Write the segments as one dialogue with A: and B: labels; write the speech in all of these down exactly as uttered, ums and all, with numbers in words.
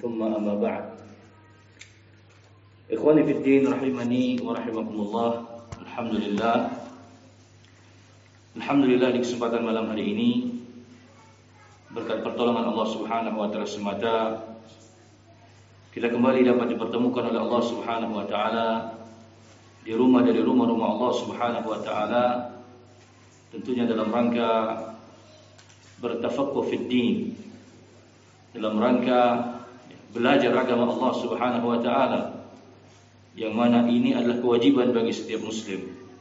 A: ثم أما بعد. Ikhwani fi din rahimani wa rahimakumullah. Alhamdulillah. Alhamdulillah di kesempatan malam hari ini berkat pertolongan Allah Subhanahu wa taala semata kita kembali dapat dipertemukan oleh Allah Subhanahu wa taala di rumah dari rumah-rumah Allah Subhanahu wa taala, tentunya dalam rangka bertafaqquh fid din, dalam rangka belajar agama Allah Subhanahu wa taala, yang mana ini adalah kewajiban bagi setiap muslim.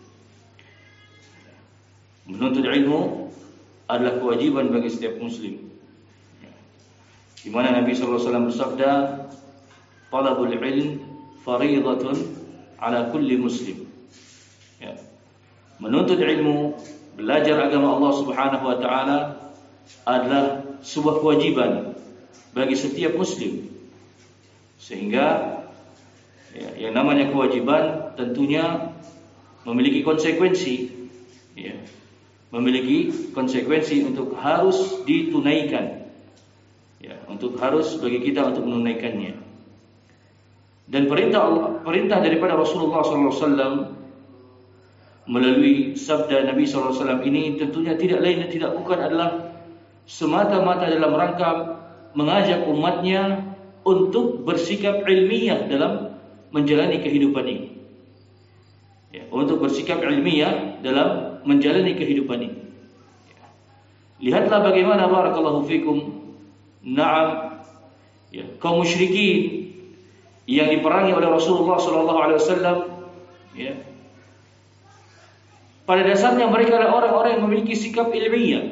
A: Menuntut ilmu adalah kewajiban bagi setiap muslim, di mana Nabi sallallahu alaihi wasallam bersabda, "Talabul ilm fariidatun ala kulli muslim." Ya. Menuntut ilmu, belajar agama Allah Subhanahu wa taala adalah sebuah kewajiban bagi setiap muslim. Sehingga ya, yang namanya kewajiban tentunya memiliki konsekuensi, ya, memiliki konsekuensi untuk harus ditunaikan, ya, untuk harus bagi kita untuk menunaikannya. Dan perintah Allah, perintah daripada Rasulullah sallallahu alaihi wasallam melalui sabda Nabi sallallahu alaihi wasallam ini tentunya tidak lain dan tidak bukan adalah semata-mata dalam rangka mengajak umatnya untuk bersikap ilmiah dalam menjalani kehidupan ini, ya, untuk bersikap ilmiah dalam menjalani kehidupan ini. Ya. Lihatlah bagaimana barakallahu fikum, na'am, ya, kaum musyrikin yang diperangi oleh Rasulullah sallallahu alaihi wasallam, ya, pada dasarnya mereka adalah orang-orang yang memiliki sikap ilmiah.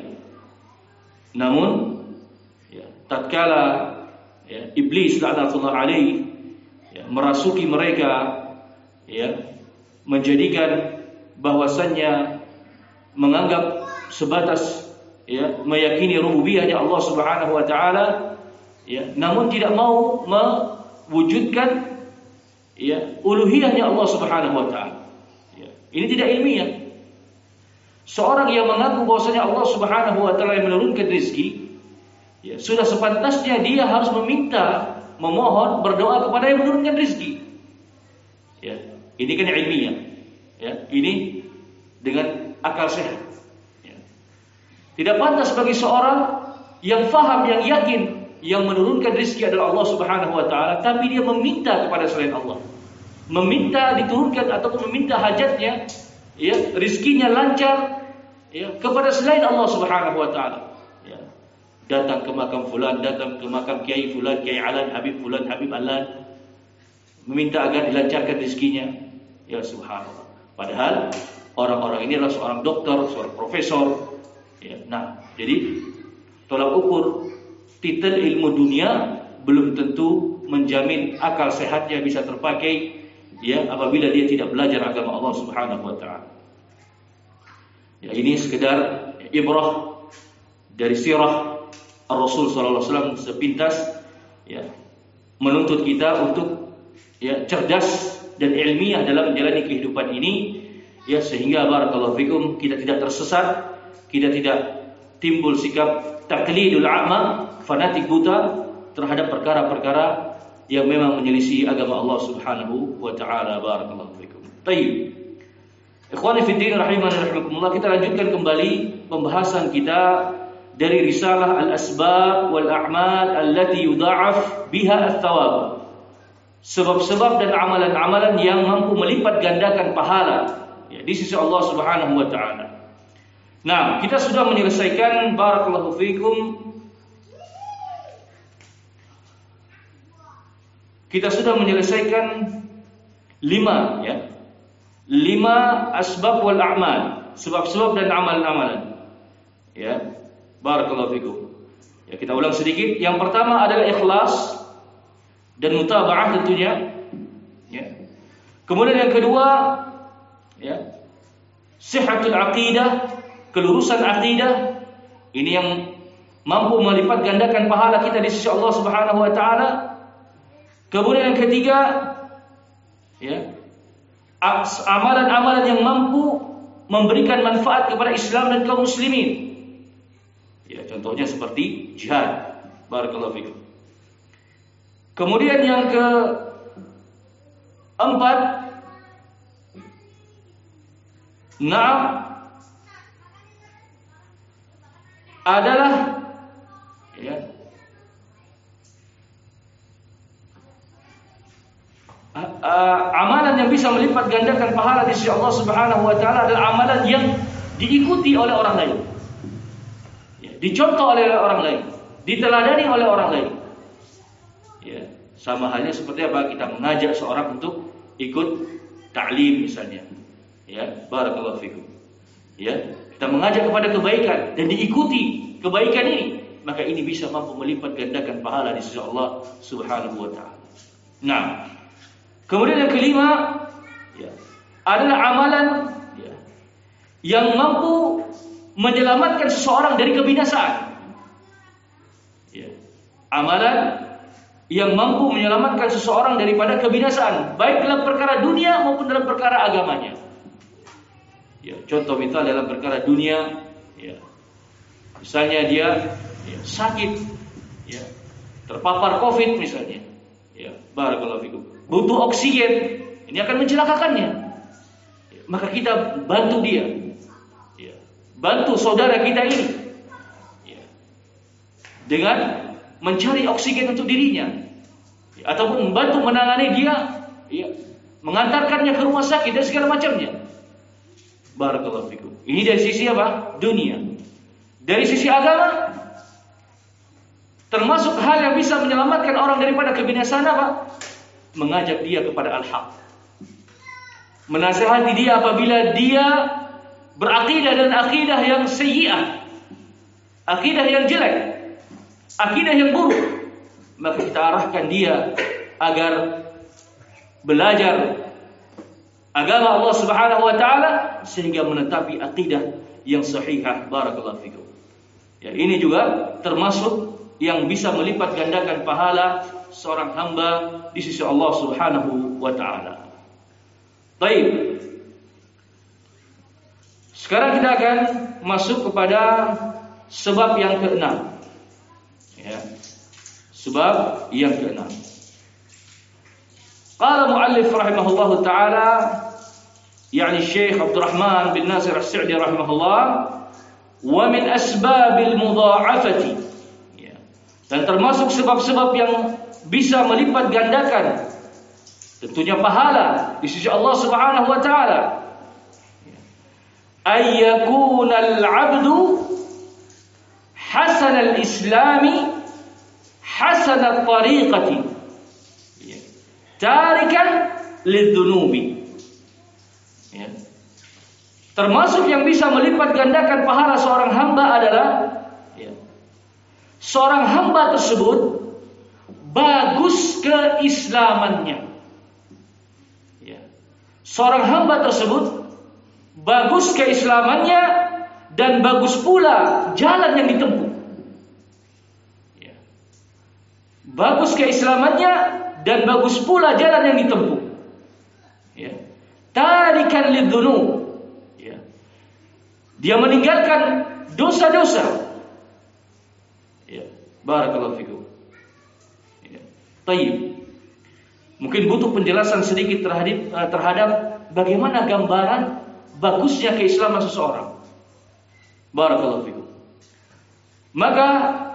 A: Namun, ya, tatkala ya, iblis laknatullah alaihi ya, merasuki mereka, ya, menjadikan bahwasannya menganggap sebatas ya, meyakini rububiyahnya Allah Subhanahu wa taala, ya, namun tidak mau mewujudkan ya, uluhiyahnya Allah Subhanahu wa taala. Ya, ini tidak ilmiah. Seorang yang mengaku bahwasanya Allah Subhanahu wa taala yang menurunkan rezeki, ya, sudah sepantasnya dia harus meminta, memohon, berdoa kepada yang menurunkan rezeki. Ya, ini kan ilmiah. Ya, ini dengan akal sehat. Ya. Tidak pantas bagi seorang yang faham, yang yakin, yang menurunkan rezeki adalah Allah Subhanahu wa taala, tapi dia meminta kepada selain Allah, meminta diturunkan ataupun meminta hajatnya, ya, rezekinya lancar, ya, kepada selain Allah Subhanahu wa taala. Ya. Datang ke makam fulan, datang ke makam kiai fulan, kiai alan, habib fulan, habib alan, meminta agar dilancarkan rezekinya. Ya subhanallah. Padahal orang-orang ini adalah seorang dokter, seorang profesor. Ya. Nah, jadi tolak ukur titel ilmu dunia belum tentu menjamin akal sehatnya bisa terpakai, ya, apabila dia tidak belajar agama Allah Subhanahu wa taala. Ya, ini sekedar ibrah dari sirah Rasul sallallahu alaihi wasallam sepintas, ya, menuntut kita untuk ya, cerdas dan ilmiah dalam menjalani kehidupan ini, ya, sehingga barakallahu fikum kita tidak tersesat, kita tidak timbul sikap taqlidul a'ma, fanatik buta terhadap perkara-perkara yang memang menyelisih agama Allah Subhanahu wa taala. Barakallahu fikum. Baik. Ikhwani fi din rahimani rahimakumullah, kita lanjutkan kembali pembahasan kita dari risalah al-asbab wal a'mal allati yudha'af biha ats-thawab. Sebab-sebab dan amalan-amalan yang mampu melipat gandakan pahala, ya, di sisi Allah Subhanahu wa taala. Nah, kita sudah menyelesaikan barakallahu fikum, kita sudah menyelesaikan lima, ya, lima asbab wal a'mal, sebab-sebab dan amalan-amalan, ya. Barakallahu fikum. Ya, kita ulang sedikit. Yang pertama adalah ikhlas dan mutaba'ah tentunya. Ya. Kemudian yang kedua, ya, sihhatul aqidah, kelurusan aqidah. Ini yang mampu melipat gandakan pahala kita di sisi Allah Subhanahu wa taala. Kemudian yang ketiga, ya, amalan-amalan yang mampu memberikan manfaat kepada Islam dan kaum muslimin. Ya, contohnya seperti jihad. Barakallahu fikum. Kemudian yang keempat, nah, adalah ya, amalan yang bisa melipat gandakan pahala di sisi Allah Subhanahu wa taala adalah amalan yang diikuti oleh orang lain. Ya, dicontoh oleh orang lain, diteladani oleh orang lain. Ya, sama halnya seperti apa kita mengajak seorang untuk ikut ta'lim misalnya. Ya, barakallahu fikum. Ya, kita mengajak kepada kebaikan dan diikuti kebaikan ini, maka ini bisa mampu melipat gandakan pahala di sisi Allah Subhanahu wa taala. Nah, kemudian yang kelima, ya, adalah amalan ya, yang mampu menyelamatkan seseorang dari kebinasaan. Ya, amalan yang mampu menyelamatkan seseorang daripada kebinasaan, baik dalam perkara dunia maupun dalam perkara agamanya. Ya, contoh misal dalam perkara dunia, ya, misalnya dia ya, sakit, ya, terpapar COVID misalnya, ya, barakallahu fikum, butuh oksigen, ini akan mencelakakannya. Ya, maka kita bantu dia, ya, bantu saudara kita ini, ya, dengan mencari oksigen untuk dirinya, ya, ataupun membantu menangani dia, ya, mengantarkannya ke rumah sakit dan segala macamnya. Barakallahu fikum. Ini dari sisi apa? Dunia. Dari sisi agama, termasuk hal yang bisa menyelamatkan orang daripada kebinasaan apa? Mengajak dia kepada al-haq. Menasihati dia apabila dia berakidah dan akidah yang sayyi'ah, akidah yang jelek, akidah yang buruk, maka kita arahkan dia agar belajar agama Allah Subhanahu wa taala sehingga menetapi akidah yang sahihah. Barakallahu fikum. Ya, ini juga termasuk yang bisa melipat gandakan pahala seorang hamba di sisi Allah Subhanahu wa taala. Baik. Sekarang kita akan masuk kepada sebab yang keenam. Ya. Sebab yang keenam. Qala muallif rahimahullahu taala, yakni Syekh Abdul Rahman bin Nasir As-Sa'di rahimahullah, wa min asbabil mudha'afati. Ya. Dan termasuk sebab-sebab yang bisa melipat gandakan tentunya pahala di sisi Allah Subhanahu wa taala. Ay yakuna al-'abdu hasan al-islami hasan at-tariqati tarikan lidzunubi. Ya. Termasuk yang bisa melipat gandakan pahala seorang hamba adalah ya, seorang hamba tersebut bagus keislamannya. Ya. Seorang hamba tersebut bagus keislamannya dan bagus pula jalan yang ditempuh. Ya. Bagus keislamannya dan bagus pula jalan yang ditempuh. Ya. Tarikan lidzunub. Ya. Dia meninggalkan dosa-dosa. Ya. Barakallahu fikum. Ya. Tayyib. Mungkin butuh penjelasan sedikit terhadap terhadap bagaimana gambaran bagusnya keislaman seseorang. Barakallahu fikum. Maka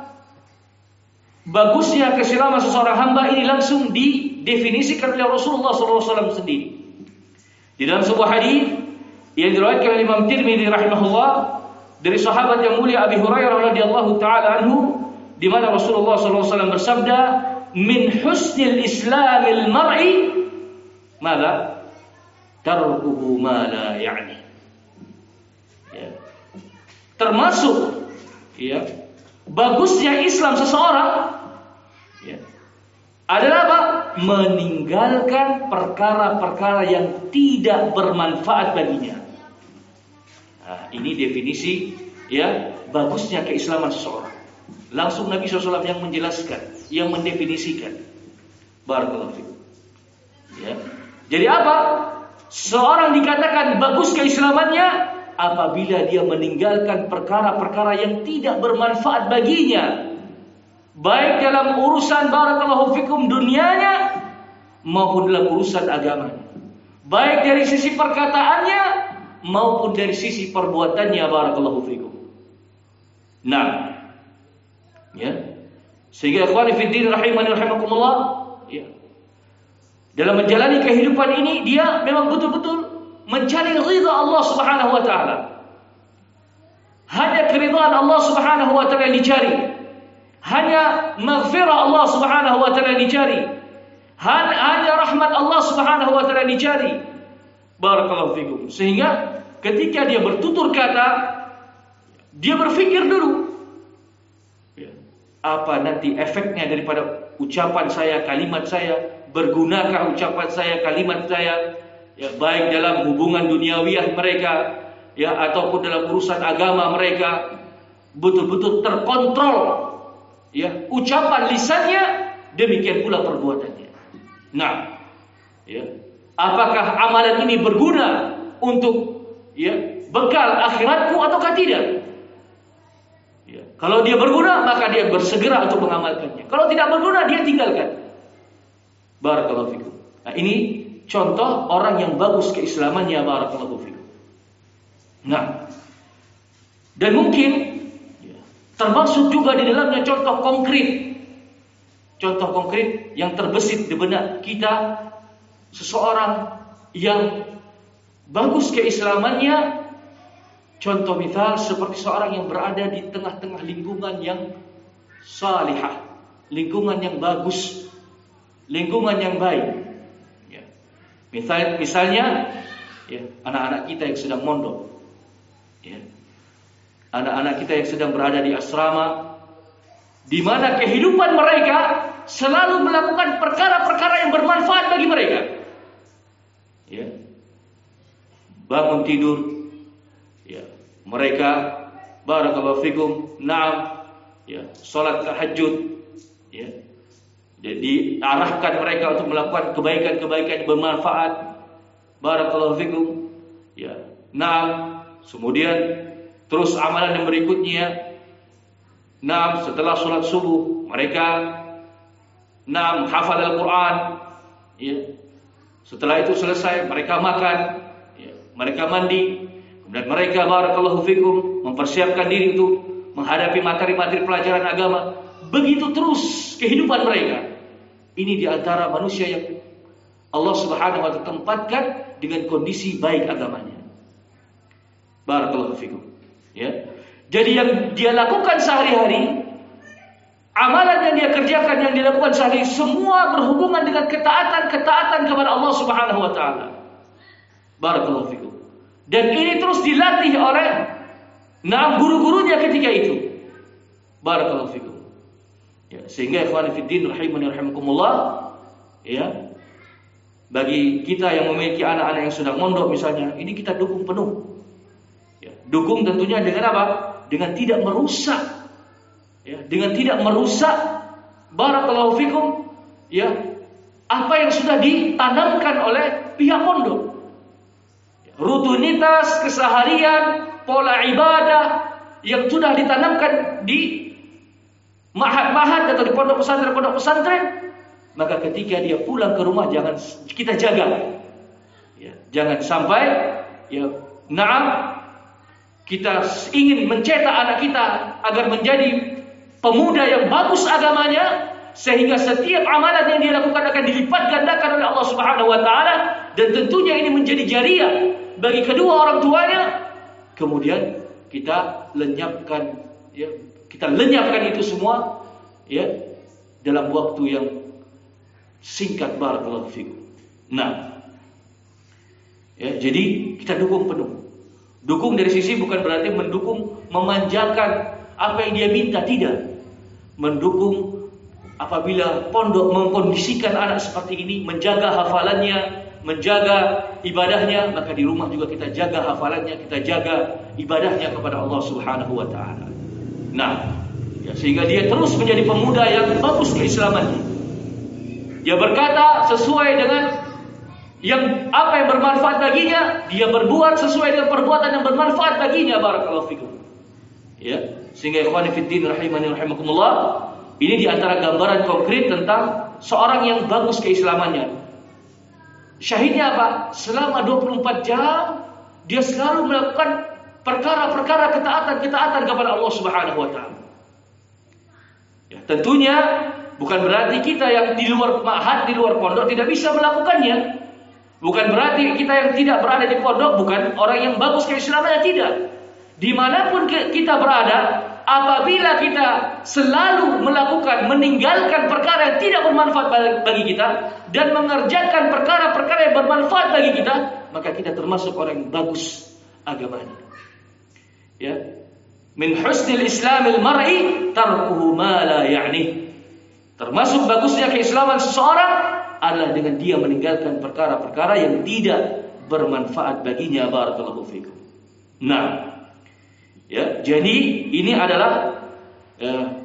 A: bagusnya keislaman seseorang hamba ini langsung didefinisikan oleh Rasulullah shallallahu alaihi wasallam sendiri. Di dalam sebuah hadis yang diriwayatkan oleh Imam Tirmidzi rahimahullah dari sahabat yang mulia Abi Hurairah radhiyallahu taala anhu, di mana Rasulullah shallallahu alaihi wasallam bersabda, "Min husnil islamil mar'i madza tarkuhu ma la ya'ni." Ya. Termasuk ya, bagusnya Islam seseorang ya, adalah apa? Meninggalkan perkara-perkara yang tidak bermanfaat baginya. Nah, ini definisi ya bagusnya keislaman seseorang. Langsung Nabi shallallahu alaihi wasallam yang menjelaskan, yang mendefinisikan. Barakallahu fikum. Ya. Jadi apa? Seorang dikatakan bagus keislamannya apabila dia meninggalkan perkara-perkara yang tidak bermanfaat baginya. baik dalam urusan barakallahu fikum dunianya maupun dalam urusan agamanya, baik dari sisi perkataannya maupun dari sisi perbuatannya barakallahu fikum. Nah, ya. Sehingga ikhwani fiddin rahimani rahimakumullah, ya. Dalam menjalani kehidupan ini dia memang betul-betul mencari ridha Allah Subhanahu wa taala. Hanya keridhaan Allah Subhanahu wa taala yang dicari. Hanya maghfirah Allah Subhanahu wa taala yang dicari. Hanya rahmat Allah Subhanahu wa taala yang dicari. Barakallahu fikum. Sehingga ketika dia bertutur kata, dia berpikir dulu, apa nanti efeknya daripada ucapan saya, kalimat saya, bergunakah ucapan saya, kalimat saya, ya, baik dalam hubungan duniawiyah mereka, ya, ataupun dalam urusan agama mereka, betul-betul terkontrol, ya, ucapan lisannya, demikian pula perbuatannya. Nah, ya, apakah amalan ini berguna untuk, ya, bekal akhiratku ataukah tidak? Ya. Kalau dia berguna, maka dia bersegera untuk mengamalkannya. Kalau tidak berguna, dia tinggalkan. Barakallahu fikum. Nah, ini contoh orang yang bagus keislamannya. Barakallahu fikum. Nah, dan mungkin ya, termasuk juga di dalamnya contoh konkret. Contoh konkret yang terbesit di benak kita, seseorang yang bagus keislamannya. Contoh misal seperti seorang yang berada di tengah-tengah lingkungan yang salihah, lingkungan yang bagus, lingkungan yang baik. Ya. Misal, misalnya, ya, anak-anak kita yang sedang mondok, ya. Anak-anak kita yang sedang berada di asrama, di mana kehidupan mereka selalu melakukan perkara-perkara yang bermanfaat bagi mereka. Ya. Bangun tidur. Ya, mereka barakallahu fikum, na'am, ya, salat tahajud, ya. Jadi arahkan mereka untuk melakukan kebaikan-kebaikan yang bermanfaat. Barakallahu fikum, ya. Na'am, kemudian terus amalan yang berikutnya. Na'am, setelah salat subuh mereka na'am hafal Al-Qur'an, ya. Setelah itu selesai mereka makan, ya, mereka mandi. Dan mereka barakallahu fikum mempersiapkan diri untuk menghadapi materi-materi pelajaran agama. Begitu terus kehidupan mereka. Ini diantara manusia yang Allah Subhanahu wa taala tempatkan dengan kondisi baik agamanya. Barakallahu fikum. Ya. Jadi yang dia lakukan sehari-hari, amalan yang dia kerjakan, yang dia lakukan sehari, semua berhubungan dengan ketaatan-ketaatan kepada Allah Subhanahu wa taala. Barakallahu fikum. Dan ini terus dilatih oleh nah guru-gurunya ketika itu. Barakallahu fikum. Ya, sehingga ikhwan fillah rahimani rahimakumullah, ya, bagi kita yang memiliki anak-anak yang sedang mondok misalnya, ini kita dukung penuh. Ya, dukung tentunya dengan apa? Dengan tidak merusak. Ya, dengan tidak merusak barakallahu fikum, ya, apa yang sudah ditanamkan oleh pihak pondok. Rutinitas keseharian, pola ibadah yang sudah ditanamkan di mahat-mahat atau di pondok pesantren-pondok pesantren, maka ketika dia pulang ke rumah jangan kita jaga, ya, jangan sampai, ya, na'am, kita ingin mencetak anak kita agar menjadi pemuda yang bagus agamanya, sehingga setiap amalan yang dia lakukan akan dilipat gandakan oleh Allah Subhanahu wa taala, dan tentunya ini menjadi jariah bagi kedua orang tuanya. Kemudian kita lenyapkan, ya, kita lenyapkan itu semua, ya, dalam waktu yang singkat. Barakallahu fikum. Nah, ya, jadi kita dukung penuh. Dukung dari sisi bukan berarti mendukung memanjakan apa yang dia minta, tidak. Mendukung apabila pondok mengkondisikan anak seperti ini, menjaga hafalannya, menjaga ibadahnya, maka di rumah juga kita jaga hafalannya, kita jaga ibadahnya kepada Allah Subhanahu wa taala. Nah, ya, sehingga dia terus menjadi pemuda yang bagus keislamannya. Dia berkata sesuai dengan yang apa yang bermanfaat baginya, dia berbuat sesuai dengan perbuatan yang bermanfaat baginya. Barakallahu fikum. Ya, sehingga ikhwani fiddin rahimani rahimakumullah, Ini diantara gambaran konkret tentang seorang yang bagus keislamannya. Syahidnya apa? Selama dua puluh empat jam dia selalu melakukan perkara-perkara ketaatan-ketaatan kepada Allah Subhanahu wa taala. Ya, tentunya bukan berarti kita yang di luar ma'had, di luar pondok tidak bisa melakukannya. Bukan berarti kita yang tidak berada di pondok bukan orang yang bagus keislamannya, tidak. Dimanapun kita berada, apabila kita selalu melakukan, meninggalkan perkara yang tidak bermanfaat bagi kita dan mengerjakan perkara-perkara yang bermanfaat bagi kita, maka kita termasuk orang yang bagus agamanya. Ya, min husnil islamil mar'i tarkuhu ma la ya'ni. Termasuk bagusnya keislaman seseorang adalah dengan dia meninggalkan perkara-perkara yang tidak bermanfaat baginya. Barakallahu fikum. Nah, ya, jadi ini adalah ya,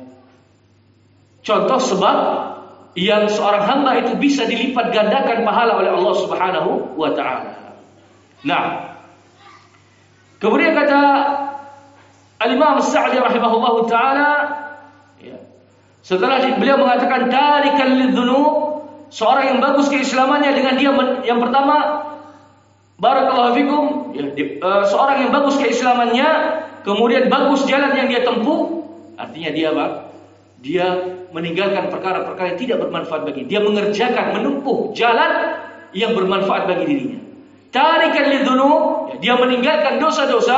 A: contoh sebab yang seorang hamba itu bisa dilipat gandakan pahala oleh Allah Subhanahu wa taala. Nah, kemudian kata Al-Imam As-Sa'di rahimahullahu taala, ya, setelah beliau mengatakan tarikan lidzunub, seorang yang bagus keislamannya dengan dia men, yang pertama, barakallahu fikum, ya, di, uh, seorang yang bagus keislamannya, kemudian bagus jalan yang dia tempuh, artinya dia apa? Dia meninggalkan perkara-perkara yang tidak bermanfaat bagi dia, mengerjakan, menempuh jalan yang bermanfaat bagi dirinya. Tarikan lidzunub, ya, dia meninggalkan dosa-dosa,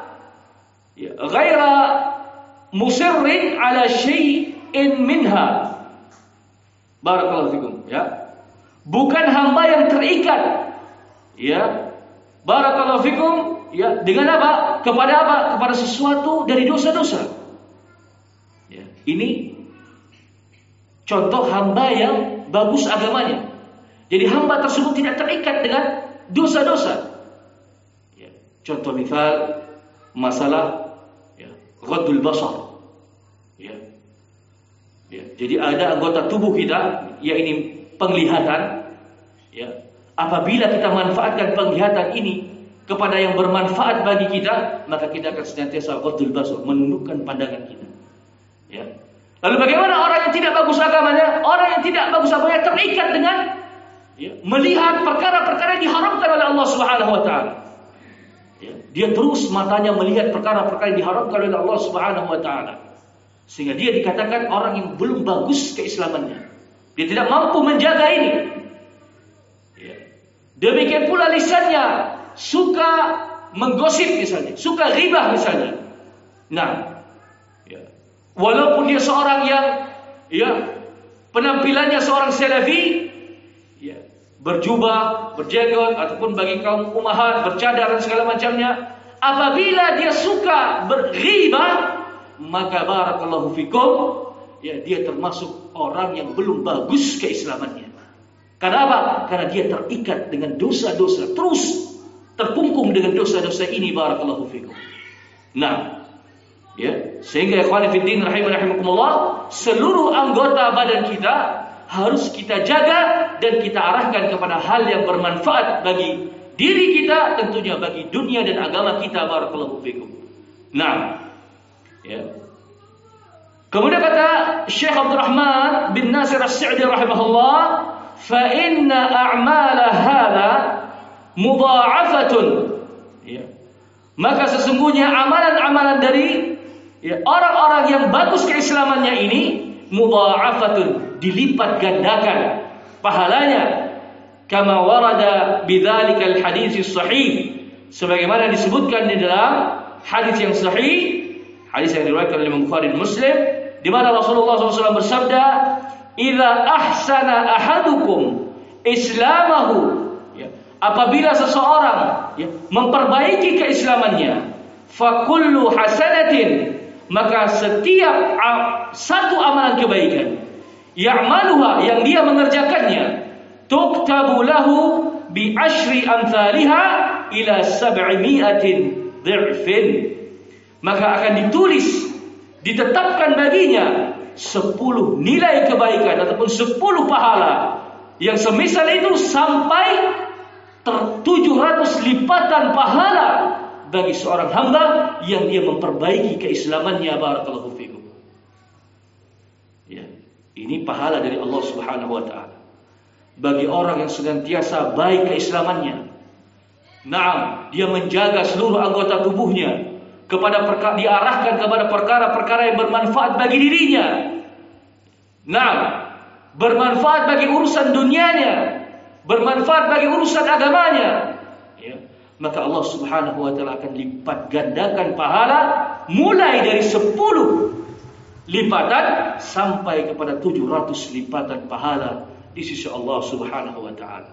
A: ya, ghaira musirrin ala syai'in minha. Barakallahu fikum, ya. Bukan hamba yang terikat, ya. Barakallahu fikum, ya, dengan apa? Kepada apa? Kepada sesuatu dari dosa-dosa. Ya, ini contoh hamba yang bagus agamanya. Jadi hamba tersebut tidak terikat dengan dosa-dosa. Ya, contoh misal masalah, ya, ghaddul basar. Ya. Ya, jadi ada anggota tubuh kita, yaitu penglihatan. Ya, apabila kita manfaatkan penglihatan ini kepada yang bermanfaat bagi kita, maka kita akan senantiasa ghaddul basar, menundukkan pandangan kita. Ya. Lalu bagaimana orang yang tidak bagus agamanya? Orang yang tidak bagus agamanya terikat dengan, ya, melihat perkara-perkara yang diharamkan oleh Allah Subhanahu wa taala. Ya, dia terus matanya melihat perkara-perkara yang diharamkan oleh Allah Subhanahu wa taala. Sehingga dia dikatakan orang yang belum bagus keislamannya. Dia tidak mampu menjaga ini. Ya. Demikian pula lisannya suka menggosip misalnya, suka ghibah misalnya. Nah, ya, walaupun dia seorang yang, ya, penampilannya seorang salafi, ya, berjubah, berjenggot, ataupun bagi kaum ummahat bercadar dan segala macamnya, apabila dia suka berghibah, maka barakallahu fikum, ya, dia termasuk orang yang belum bagus keislamannya. Karena apa? Karena dia terikat dengan dosa-dosa, terus terkungkung dengan dosa-dosa ini. Barakallahu fikum. Nah, ya, sehingga ikhwan fillah rahimani rahimakumullah, seluruh anggota badan kita harus kita jaga dan kita arahkan kepada hal yang bermanfaat bagi diri kita, tentunya bagi dunia dan agama kita. Barakallahu fikum. Nah, ya. Kemudian kata Syekh Abdul Rahman bin Nasir As-Sa'di rahimahullah, fa inna a'mala hadha mudha'afatun. Ya. Maka sesungguhnya amalan-amalan dari, ya, orang-orang yang bagus keislamannya ini mudha'afatun, dilipat gandakan pahalanya, kama warada bidzalikal hadits sahih, sebagaimana disebutkan di dalam hadis yang sahih, hadis yang diriwayatkan oleh Imam Bukhari dan Muslim, di mana Rasulullah shallallahu alaihi wasallam bersabda, "Idza ahsana ahadukum islamahu," ya, apabila seseorang, ya, memperbaiki keislamannya, fa kullu hasanatin, maka setiap satu amalan kebaikan, ya'maluha, yang dia mengerjakannya, tuktabu lahu bi asyri amsalha ila sab'imi'atin dhifin, maka akan ditulis, ditetapkan baginya sepuluh nilai kebaikan ataupun sepuluh pahala yang semisal itu sampai tujuh ratus lipatan pahala bagi seorang hamba yang dia memperbaiki keislamannya. Barakallahu fikum. Ya. Ini pahala dari Allah Subhanahu wa taala bagi orang yang senantiasa baik keislamannya. Naam, dia menjaga seluruh anggota tubuhnya kepada perkara, diarahkan kepada perkara-perkara yang bermanfaat bagi dirinya. Naam, bermanfaat bagi urusan dunianya, bermanfaat bagi urusan agamanya. Ya, maka Allah Subhanahu wa taala akan lipat gandakan pahala mulai dari sepuluh lipatan sampai kepada tujuh ratus lipatan pahala di sisi Allah Subhanahu wa taala.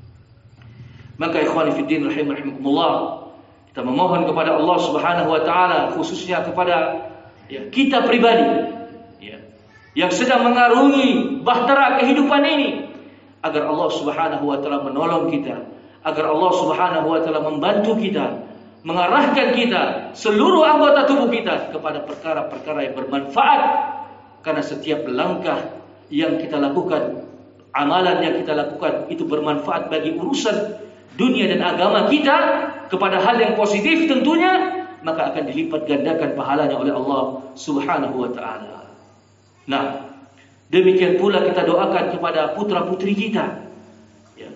A: Maka ikhwani fiddin rahimakumullah, kita memohon kepada Allah Subhanahu wa taala, khususnya kepada ya, kita pribadi ya, yang sedang mengarungi bahtera kehidupan ini, agar Allah Subhanahu wa taala menolong kita, agar Allah Subhanahu wa taala membantu kita, mengarahkan kita, seluruh anggota tubuh kita kepada perkara-perkara yang bermanfaat. Karena setiap langkah yang kita lakukan, amalan yang kita lakukan itu bermanfaat bagi urusan dunia dan agama kita, kepada hal yang positif tentunya, maka akan dilipat gandakan pahalanya oleh Allah Subhanahu wa taala. Nah, demikian pula kita doakan kepada putra-putri kita ya,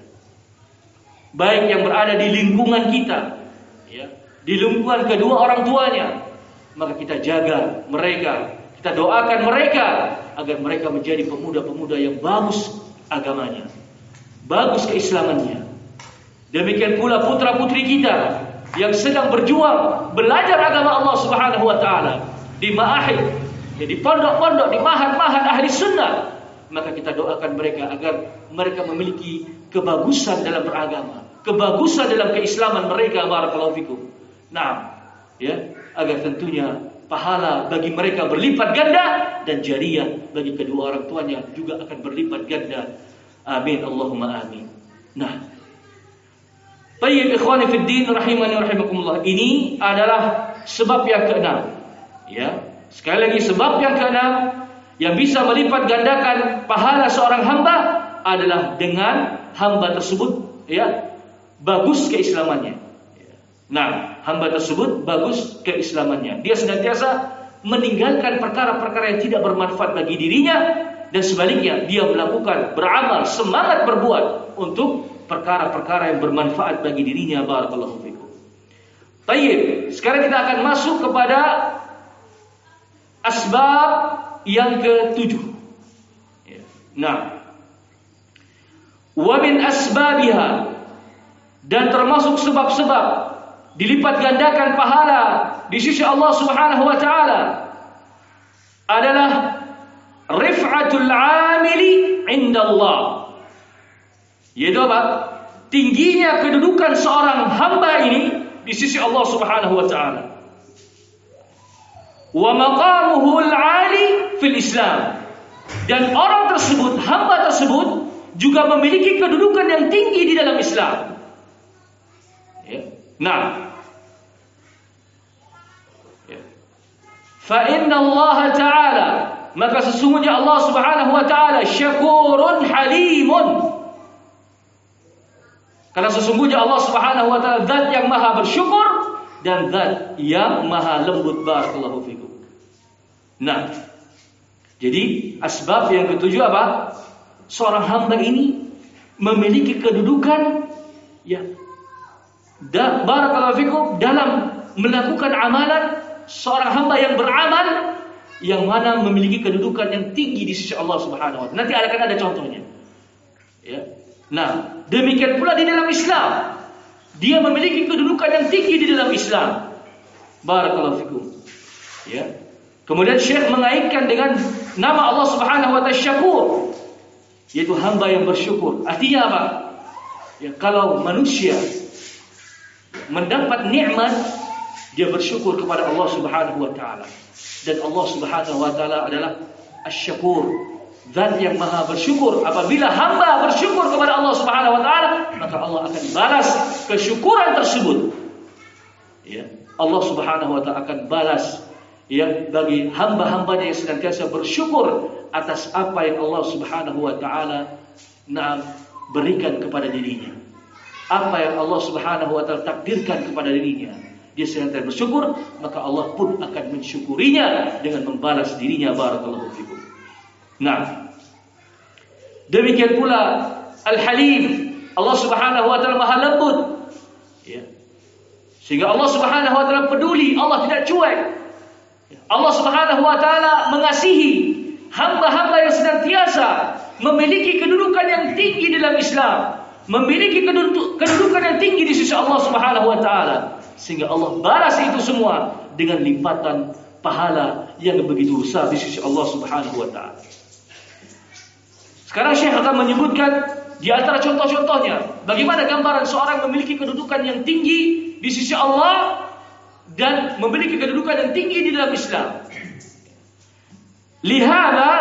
A: baik yang berada di lingkungan kita ya, di lingkungan kedua orang tuanya, maka kita jaga mereka, kita doakan mereka agar mereka menjadi pemuda-pemuda yang bagus agamanya, bagus keislamannya. Demikian pula putra-putri kita yang sedang berjuang belajar agama Allah Subhanahu wa taala di ma'ahid, ya, di pondok-pondok, di mahat-mahat ahli sunnah, maka kita doakan mereka agar mereka memiliki kebagusan dalam beragama, kebagusan dalam keislaman mereka. Barakallahu fikum. Nah, ya, agar tentunya pahala bagi mereka berlipat ganda dan jariah bagi kedua orang tuanya juga akan berlipat ganda. Amin Allahumma amin. Nah, baik ikhwani fid din rahimani rahimakumullah, ini adalah sebab yang keenam. Ya, sekali lagi sebab yang keenam yang bisa melipat gandakan pahala seorang hamba adalah dengan hamba tersebut ya bagus keislamannya. Nah, hamba tersebut bagus keislamannya. Dia senantiasa meninggalkan perkara-perkara yang tidak bermanfaat bagi dirinya, dan sebaliknya dia melakukan, beramal, semangat berbuat untuk perkara-perkara yang bermanfaat bagi dirinya. Barakallahu fikum. Baik, sekarang kita akan masuk kepada asbab yang ketujuh. Nah, wa min asbabiha, dan termasuk sebab-sebab dilipat gandakan pahala di sisi Allah Subhanahu wa taala adalah rif'atul 'amili 'inda Allah. Yaitu apa? Tingginya kedudukan seorang hamba ini di sisi Allah Subhanahu wa taala. Wa maqamuhu al-'ali fil Islam. Dan orang tersebut, hamba tersebut juga memiliki kedudukan yang tinggi di dalam Islam. Ya. Nah, ya. Fa inna Allah Ta'ala, maka sesungguhnya Allah Subhanahu wa taala syakurun halimun. Karena sesungguhnya Allah Subhanahu wa taala zat yang maha bersyukur dan zat yang maha lembut. Barakallahu fikum. Nah, jadi asbab yang ketujuh apa? Seorang hamba ini memiliki kedudukan ya, dan barakallahu fikum dalam melakukan amalan. Seorang hamba yang beramal yang mana memiliki kedudukan yang tinggi di sisi Allah Subhanahu wa taala. Nanti akan ada contohnya. Ya. Nah, demikian pula di dalam Islam, dia memiliki kedudukan yang tinggi di dalam Islam. Barakallahu fikum. Ya. Kemudian Syekh mengaitkan dengan nama Allah Subhanahu wa taala Syakur, yaitu hamba yang bersyukur. Artinya apa? Ya, kalau manusia mendapat nikmat, dia bersyukur kepada Allah Subhanahu wa taala. Dan Allah Subhanahu wa taala adalah Asy-Syakur, zat yang maha bersyukur. Apabila hamba bersyukur kepada Allah Subhanahu wa taala, maka Allah akan balas kesyukuran tersebut. Ya, Allah Subhanahu wa taala akan balas ya bagi hamba-hambanya yang senantiasa bersyukur atas apa yang Allah Subhanahu wa taala nah berikan kepada dirinya. Apa yang Allah Subhanahu wa taala takdirkan kepada dirinya, dia senantiasa bersyukur, maka Allah pun akan mensyukurinya dengan membalas dirinya. Barakallahu fikum. Nah, Demikian pula Al-Halim, Allah Subhanahu wa taala Maha lembut. Ya. Sehingga Allah Subhanahu wa taala peduli, Allah tidak cuek. Allah Subhanahu wa taala mengasihi hamba-hamba yang senantiasa memiliki kedudukan yang tinggi dalam Islam, memiliki kedudukan yang tinggi di sisi Allah Subhanahu wa taala, sehingga Allah balas itu semua dengan limpatan pahala yang begitu besar di sisi Allah Subhanahu wa taala. Sekarang Syekh akan menyebutkan di antara contoh-contohnya bagaimana gambaran seorang memiliki kedudukan yang tinggi di sisi Allah dan memiliki kedudukan yang tinggi di dalam Islam. Lihada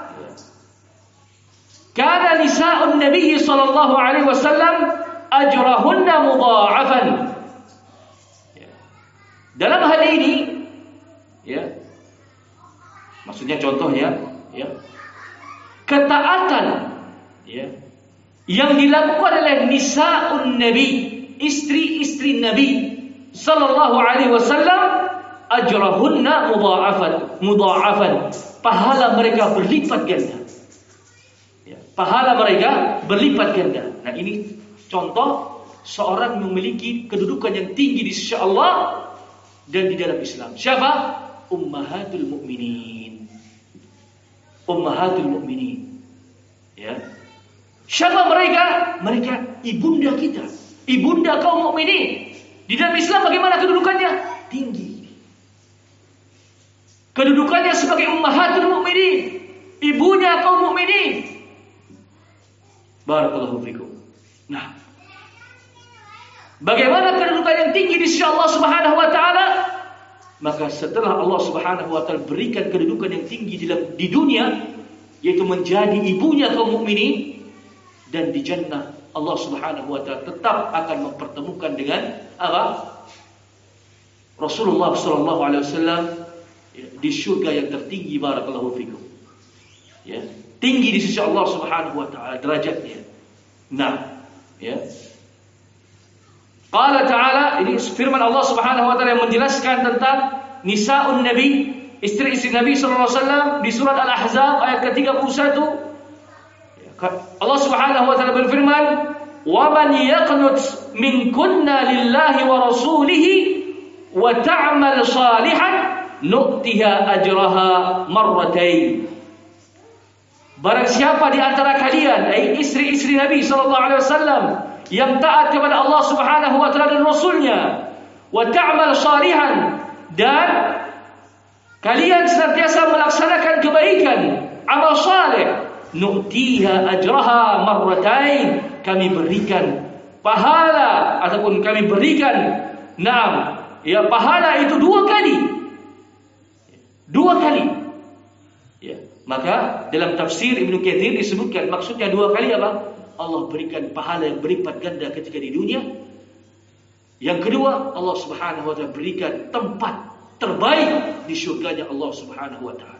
A: kana nisa'un Nabi sallallahu alaihi wasallam ajrahunna mudha'afan. Dalam hal ini, ya, maksudnya contohnya, ya, ketaatan, ya, yang dilakukan oleh nisa'un Nabi, istri-istri Nabi sallallahu alaihi wasallam, ajrahunna mudha'afan, mudha'afan, pahala mereka berlipat ganda. Ya, pahala mereka berlipat ganda. Nah, ini contoh seorang memiliki kedudukan yang tinggi di sisi Allah dan di dalam Islam. Siapa? Ummahatul Mukminin. Ummahatul Mukminin. Ya. Siapa mereka? Mereka ibunda kita, ibunda kaum mukminin. Di dalam Islam bagaimana kedudukannya? Tinggi. Kedudukannya sebagai ummahatul mukminin, ibunya kaum mukminin. Barakallahu fikum. Nah, bagaimana kedudukan yang tinggi di sisi Allah Subhanahu wa taala? Maka setelah Allah Subhanahu wa taala berikan kedudukan yang tinggi di, di dunia, yaitu menjadi ibunya kaum mukminin, dan di jannah Allah Subhanahu wa taala tetap akan mempertemukan dengan apa? Rasulullah sallallahu alaihi wasallam di surga yang tertinggi. Barakallahu fikum. Ya, tinggi di sisi Allah Subhanahu wa taala derajatnya. Nah, ya. Qala ta'ala, ini firman Allah Subhanahu wa taala yang menjelaskan tentang nisa'un Nabi, istri-istri Nabi sallallahu alaihi wasallam di surat Al-Ahzab ayat ke tiga puluh satu. Allah Subhanahu wa taala berfirman, "Wa man yaqnut minkunna lillahi wa rasulihi wa ta'mal shalihan nu'tiha ajraha marratayn." Barang siapa di antara kalian, ai istri-istri Nabi sallallahu alaihi wasallam, yang taat kepada Allah Subhanahu wa taala dan Rasulnya, wa ta'mal shalihan, dan kalian senantiasa melaksanakan kebaikan, amal saleh, nu'tiha ajraha marratain, kami berikan pahala ataupun kami berikan naam, ya, pahala itu dua kali. Dua kali. Ya, maka dalam tafsir Ibnu Katsir disebutkan maksudnya dua kali apa? Allah berikan pahala yang berlipat ganda ketika di dunia. Yang kedua, Allah Subhanahu wa taala berikan tempat terbaik di surganya Allah Subhanahu wa taala.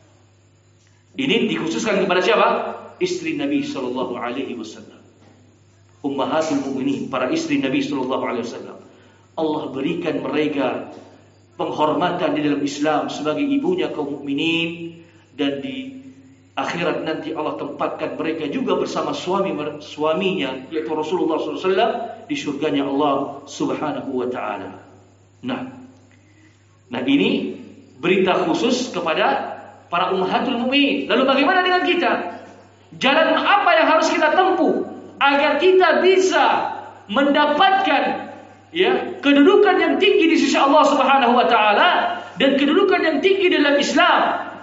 A: Ini dikhususkan kepada siapa? Istri Nabi sallallahu alaihi wasallam. Ummahatul mukminin, para istri Nabi sallallahu alaihi wasallam. Allah berikan mereka penghormatan di dalam Islam sebagai ibunya kaum mukminin, dan di akhirat nanti Allah tempatkan mereka juga bersama suami suaminya, yaitu Rasulullah sallallahu alaihi wasallam, di surganya Allah Subhanahu wa taala. Nah, nah ini berita khusus kepada para ummahatul mukminin. Lalu bagaimana dengan kita? Jalan apa yang harus kita tempuh agar kita bisa mendapatkan, ya, kedudukan yang tinggi di sisi Allah Subhanahu wa taala dan kedudukan yang tinggi dalam Islam?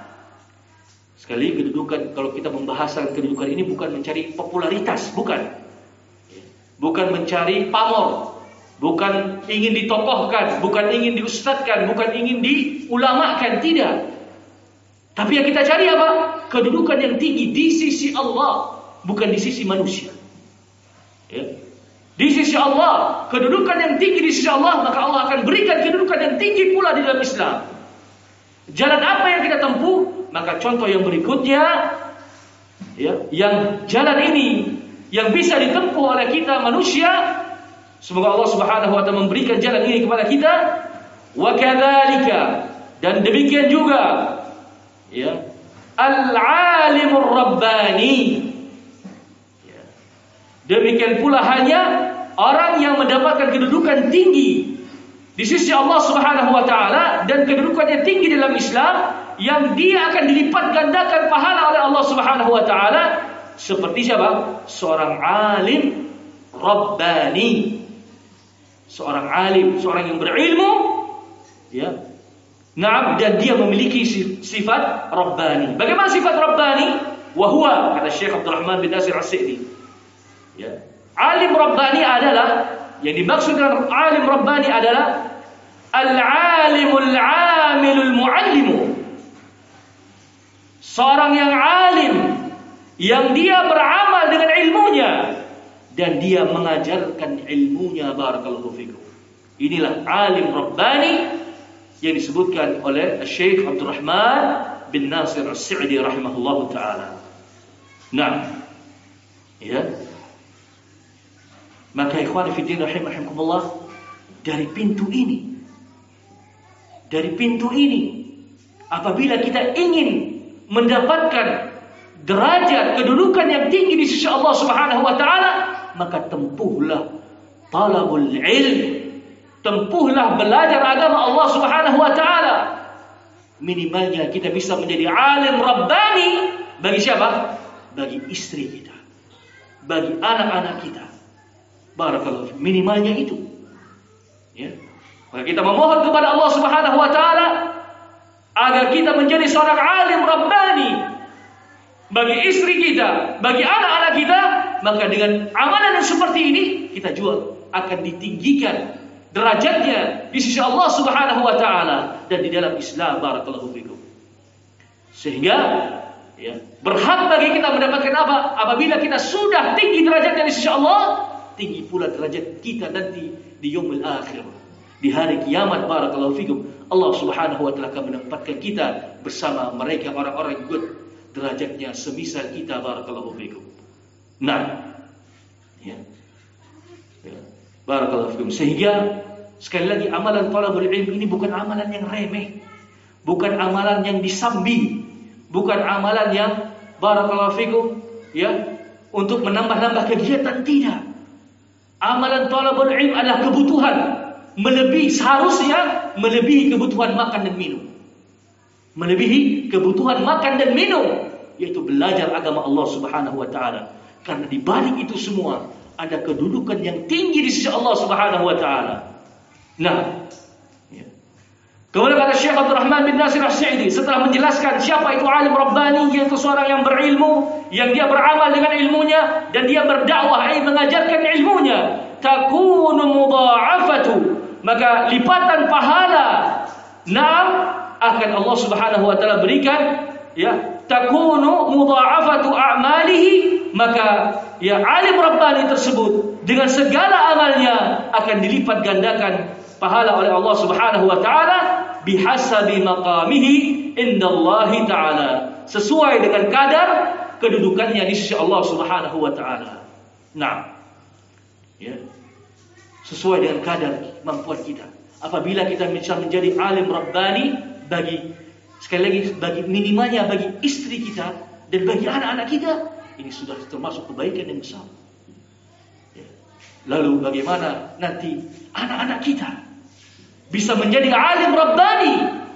A: Sekali kedudukan, kalau kita membahas kedudukan ini bukan mencari popularitas, bukan. Bukan mencari pamor, bukan ingin ditokohkan, bukan ingin diustadkan, bukan ingin diulamakan, tidak. Tapi yang kita cari apa? Kedudukan yang tinggi di sisi Allah, bukan di sisi manusia. Ya. Di sisi Allah, kedudukan yang tinggi di sisi Allah, maka Allah akan berikan kedudukan yang tinggi pula di dalam Islam. Jalan apa yang kita tempuh? Maka contoh yang berikutnya, ya, yang jalan ini yang bisa ditempuh oleh kita manusia, semoga Allah Subhanahu wa taala memberikan jalan ini kepada kita. Wa kadzalika, dan demikian juga, ya, al-alimur rabbani, Demikian pula hanya orang yang mendapatkan kedudukan tinggi di sisi Allah Subhanahu wa taala dan kedudukannya tinggi dalam Islam, yang dia akan dilipat gandakan pahala oleh Allah Subhanahu wa taala, seperti siapa? Seorang alim rabbani. Seorang alim, seorang yang berilmu, ya. Naam, dan dia memiliki sifat rabbani. Bagaimana sifat rabbani? Wa huwa, kata Syekh Abdul Rahman bin Nasir As-Sa'di, ya. Alim rabbani adalah, yang dimaksud dengan alim rabbani adalah al-alimul amilul muallimu. Seorang yang alim, yang dia beramal dengan ilmunya dan dia mengajarkan ilmunya. Barakallahu fikum. Inilah alim rabbani yang disebutkan oleh Syekh Abdul Rahman bin Nasir As-Sa'di rahimahullahu taala. Nah, ya. Maka ikhwan fillah rahimakumullah, dari pintu ini, dari pintu ini, apabila kita ingin mendapatkan derajat kedudukan yang tinggi di sisi Allah Subhanahu wa taala, maka tempuhlah talabul ilm, tempuhlah belajar agama Allah Subhanahu wa taala. Minimalnya kita bisa menjadi alim rabbani bagi siapa? Bagi istri kita, bagi anak-anak kita. Barakallahu, minimalnya itu. Ya. Maka kita memohon kepada Allah Subhanahu wa taala agar kita menjadi seorang alim rabbani bagi istri kita, bagi anak-anak kita. Maka dengan amalan yang seperti ini, kita juga akan ditinggikan derajatnya di sisi Allah Subhanahu wa taala dan di dalam Islam. Barakallahu fikum. Sehingga, ya, berhak bagi kita mendapatkan apa? Apabila kita sudah tinggi derajatnya di sisi Allah, tinggi pula derajat kita nanti di yaumul akhir, di hari kiamat. Barakallahu fikum. Allah Subhanahu wa taala akan menempatkan kita bersama mereka orang-orang yang derajatnya semisal kita. Barakallahu fikum. Nah, ya. Ya. Barakallahu fikum. Sehingga sekali lagi, amalan talabul ilm ini bukan amalan yang remeh, bukan amalan yang disambi, bukan amalan yang barakallahu fikum, ya, untuk menambah-nambah kegiatan. Tidak. Amalan talabul ilm adalah kebutuhan melebihi, seharusnya melebihi kebutuhan makan dan minum. Melebihi kebutuhan makan dan minum, yaitu belajar agama Allah Subhanahu wa taala. Karena di balik itu semua ada kedudukan yang tinggi di sisi Allah Subhanahu wa taala. Nah, ya. Kemudian kata Syekh Abdul Rahman bin Nasir As-Sa'di setelah menjelaskan siapa itu alim rabbani, yaitu seorang yang berilmu, yang dia beramal dengan ilmunya dan dia berdakwah, ai mengajarkan ilmunya, takunu mudha'afatu, maka lipatan pahala naam akan Allah Subhanahu wa taala berikan, ya, takunu mudha'afatu a'malihi, maka ya alim rabbani tersebut dengan segala amalnya akan dilipat gandakan pahala oleh Allah Subhanahu wa taala bihasabi maqamihi indallahi taala, sesuai dengan kadar kedudukannya di sisi Allah Subhanahu wa taala. Nah, ya, sesuai dengan kadar kemampuan kita. Apabila kita bisa menjadi alim rabbani bagi, sekali lagi, bagi minimalnya bagi istri kita dan bagi anak-anak kita, ini sudah termasuk kebaikan yang besar. Ya. Lalu bagaimana nanti anak-anak kita bisa menjadi alim rabbani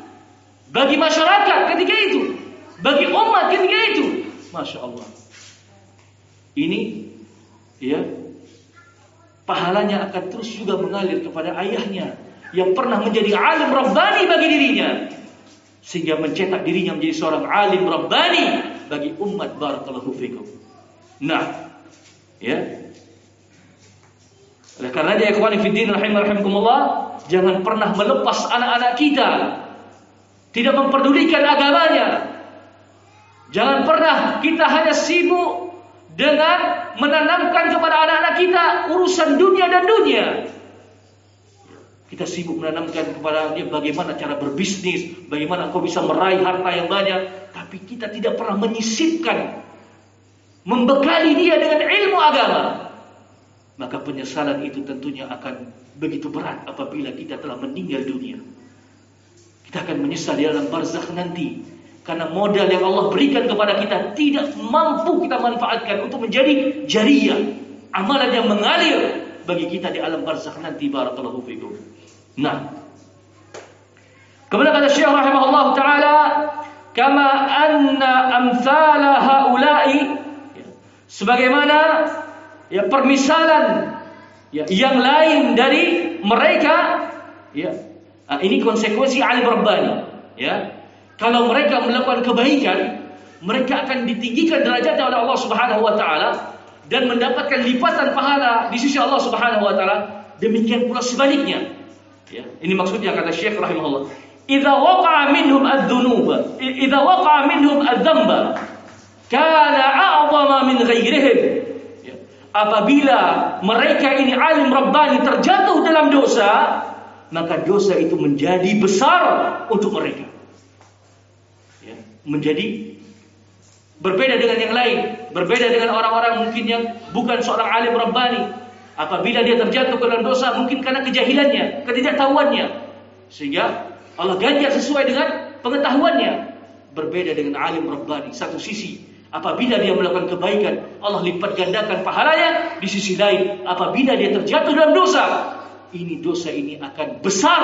A: bagi masyarakat ketika itu, bagi umat ketika itu? Masya Allah. Ini, ya, pahalanya akan terus juga mengalir kepada ayahnya yang pernah menjadi alim rabbani bagi dirinya, sehingga mencetak dirinya menjadi seorang alim rabbani bagi umat. Barakallahu fikum. Nah, ya, oleh karena dia, ikhwani fiddin rahimakumullah, jangan pernah melepas anak-anak kita, tidak memperdulikan agamanya. Jangan pernah kita hanya sibuk dengan menanamkan kepada anak-anak kita urusan dunia dan dunia. Kita sibuk menanamkan kepada dia bagaimana cara berbisnis, bagaimana kau bisa meraih harta yang banyak, tapi kita tidak pernah menyisipkan, membekali dia dengan ilmu agama. Maka penyesalan itu tentunya akan begitu berat apabila kita telah meninggal dunia. Kita akan menyesal di dalam barzakh nanti, karena modal yang Allah berikan kepada kita tidak mampu kita manfaatkan untuk menjadi jariyah, amalan yang mengalir bagi kita di alam barzakh nanti. Barakallahu fikum. Nah, kemudian kata Syekh rahimahullah taala, kama anna amthala haula'i, sebagaimana ya permisalan ya yang lain dari mereka, ya. Nah, ini konsekuensi alim rabbani, ya. Kalau mereka melakukan kebaikan, mereka akan ditinggikan derajatnya oleh Allah Subhanahu wa taala dan mendapatkan lipatan pahala di sisi Allah Subhanahu wa taala. Demikian pula sebaliknya. Ya, ini maksudnya kata Syekh rahimahullah, idza waqa'a minhum adz-dzunuba, idza waqa'a minhum adz-dzamba kana a'zama min ghairihim. Ya, apabila mereka ini alim rabbani terjatuh dalam dosa, maka dosa itu menjadi besar untuk mereka. Ya, menjadi berbeda dengan yang lain, berbeda dengan orang-orang mungkin yang bukan seorang alim rabbani. Apabila dia terjatuh ke dalam dosa, mungkin karena kejahilannya, ketidaktahuannya, sehingga Allah ganjar sesuai dengan pengetahuannya. Berbeda dengan alim rabbani. Satu sisi, apabila dia melakukan kebaikan, Allah lipat gandakan pahalanya. Di sisi lain, apabila dia terjatuh dalam dosa, ini dosa ini akan besar,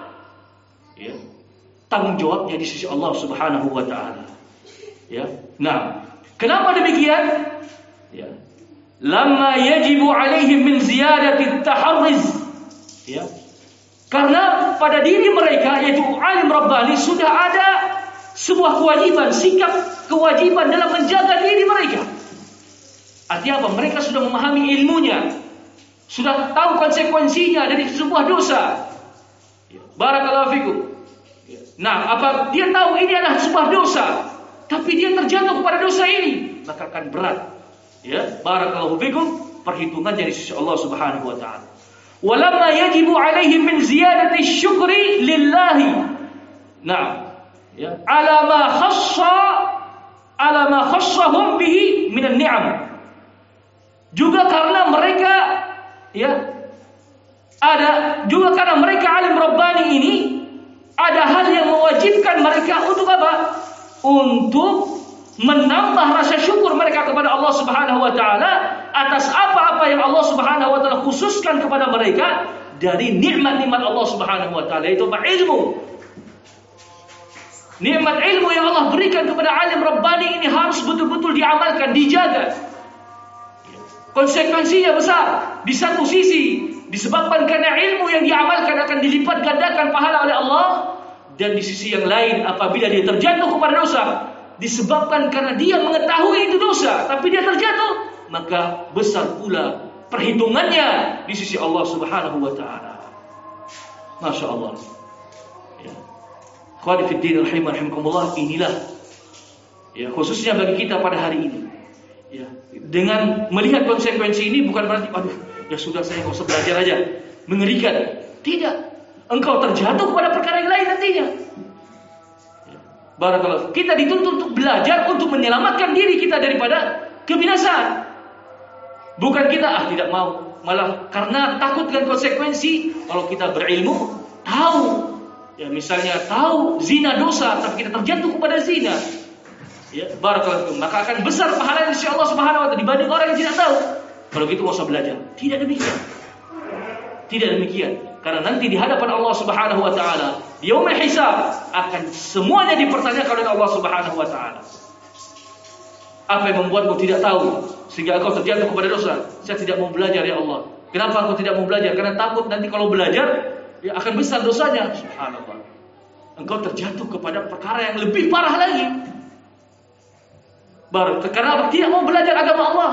A: ya, tanggung jawabnya di sisi Allah Subhanahu wa taala. Ya. Nah, kenapa demikian? Ya. Lamma yajibu alaihim min ziyadati taharriz. Ya. Karena pada diri mereka, yaitu alim rabbani, sudah ada sebuah kewajiban, sikap kewajiban dalam menjaga diri mereka. Artinya apa? Mereka sudah memahami ilmunya, sudah tahu konsekuensinya dari sebuah dosa. Ya. Barakallahu fikum. Ya. Nah, apa dia tahu ini adalah sebuah dosa, tapi dia terjatuh kepada dosa ini, maka akan berat. Ya, barakallahu fikum, perhitungan dari sisi Allah Subhanahu wa taala. Walamma yajibu alaihim min ziyadati syukri lillahi. Nah, ya, ala ma khassa ala ma khassahum bihi minan ni'am. Juga karena mereka, ya, ada juga karena mereka alim rabbani ini, ada hal yang mewajibkan mereka untuk apa? Untuk menambah rasa syukur mereka kepada Allah Subhanahu wa taala atas apa-apa yang Allah Subhanahu wa taala khususkan kepada mereka dari nikmat-nikmat Allah Subhanahu wa taala, yaitu ilmu. Nikmat ilmu yang Allah berikan kepada alim rabbani ini harus betul-betul diamalkan, dijaga. Konsekuensinya besar. Di satu sisi disebabkan karena ilmu yang diamalkan akan dilipat gandakan pahala oleh Allah, dan di sisi yang lain apabila dia terjatuh kepada dosa disebabkan karena dia mengetahui itu dosa, tapi dia terjatuh, maka besar pula perhitungannya di sisi Allah Subhanahu wa taala. Masya Allah. Ya. Khawani fi din rahimakumullah, inilah ya khususnya bagi kita pada hari ini. Ya, dengan melihat konsekuensi ini bukan berarti aduh, ya sudah saya enggak usah belajar aja. Mengerikan. Tidak. Engkau terjatuh kepada perkara yang lain nantinya. Barakallahu. Kita dituntut untuk belajar untuk menyelamatkan diri kita daripada kebinasaan. Bukan kita ah tidak mau, malah karena takut dengan konsekuensi. Kalau kita berilmu, tahu, ya misalnya tahu zina dosa, tapi kita terjatuh kepada zina, ya barakallahu, maka akan besar pahalanya insya Allah Subhanahu wa taala dibanding orang yang tidak tahu. Kalau gitu enggak usah belajar. Tidak demikian. Tidak demikian. Karena nanti di hadapan Allah Subhanahu wa taala, yaumul hisab, akan semuanya dipertanyakan oleh Allah Subhanahu wa taala. Apa yang membuatmu tidak tahu sehingga engkau terjatuh kepada dosa? Saya tidak mau belajar ya Allah. Kenapa engkau tidak mau belajar? Karena takut nanti kalau belajar ya akan besar dosanya. Subhanallah. Engkau terjatuh kepada perkara yang lebih parah lagi. Baru karena tidak mau belajar agama Allah,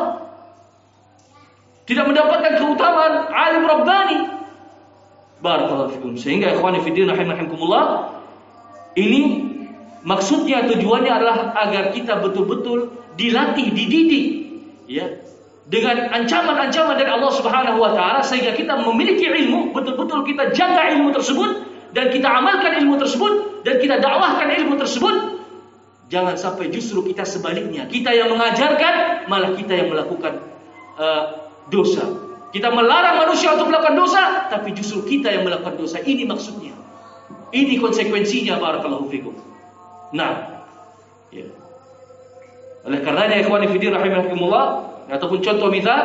A: tidak mendapatkan keutamaan alim rabbani. Barakallahu fikum. Sehingga ikhwani fi din rahimakumullah, ini maksudnya, tujuannya adalah agar kita betul-betul dilatih, dididik, ya, dengan ancaman-ancaman dari Allah Subhanahu wa taala, sehingga kita memiliki ilmu, betul-betul kita jaga ilmu tersebut dan kita amalkan ilmu tersebut dan kita dakwahkan ilmu tersebut. Jangan sampai justru kita sebaliknya, kita yang mengajarkan malah kita yang melakukan uh, dosa. Kita melarang manusia untuk melakukan dosa, tapi justru kita yang melakukan dosa. Ini maksudnya. Ini konsekuensinya, barakallahu fikum. Nah, ya. Oleh karenanya ikhwani fillah rahimakumullah, ataupun contoh misal,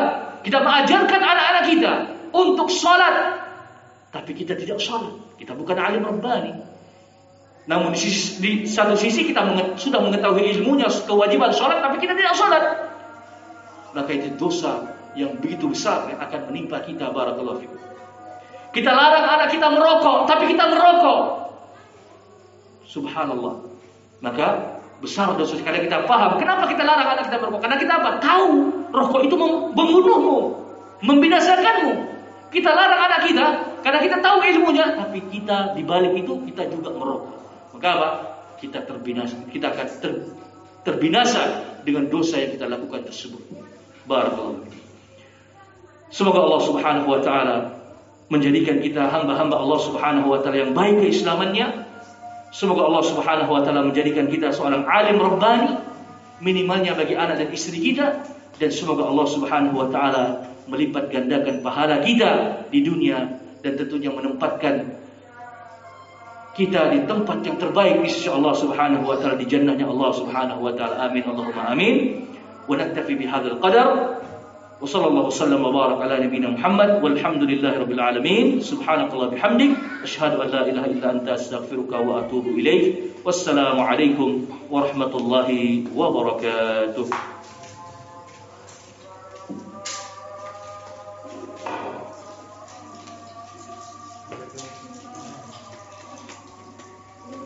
A: Kita mengajarkan anak-anak kita untuk sholat, tapi kita tidak sholat. Kita bukan alim rabbani. Namun di, sisi, di satu sisi kita menget, sudah mengetahui ilmunya kewajiban sholat, tapi kita tidak sholat. Maka itu dosa yang begitu besar yang akan menimpa kita. Barakallahu fikum. Kita larang anak kita merokok, tapi kita merokok. Subhanallah. Maka besar dosa sekali kita paham. Kenapa kita larang anak kita merokok? Karena kita apa? Tahu rokok itu membunuhmu, membinasakanmu. Kita larang anak kita karena kita tahu ilmunya, tapi kita di balik itu kita juga merokok. Maka apa? Kita terbinasa, kita akan ter, terbinasa dengan dosa yang kita lakukan tersebut. Barakallahu. Semoga Allah Subhanahu wa taala menjadikan kita hamba-hamba Allah Subhanahu wa taala yang baik keislamannya. Semoga Allah Subhanahu wa taala menjadikan kita seorang alim rabbani minimalnya bagi anak dan istri kita, dan semoga Allah Subhanahu wa taala melipat gandakan pahala kita di dunia dan tentunya menempatkan kita di tempat yang terbaik di sisi Allah Subhanahu wa taala, di jannahnya Allah Subhanahu wa taala. Amin Allahumma amin. Wa naktafi bihadzal qadar. Wa sallallahu wasallam wa barak ala nabiyyina Muhammad walhamdulillahi rabbil alamin. Subhanakallah bihamdik asyhadu an la ilaha illa anta astaghfiruka wa atubu ilaik. Wassalamu alaikum warahmatullahi wabarakatuh.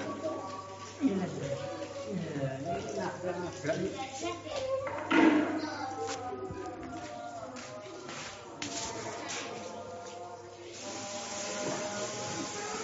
B: Iya, iya, iya, iya, iya, iya, iya, iya, iya,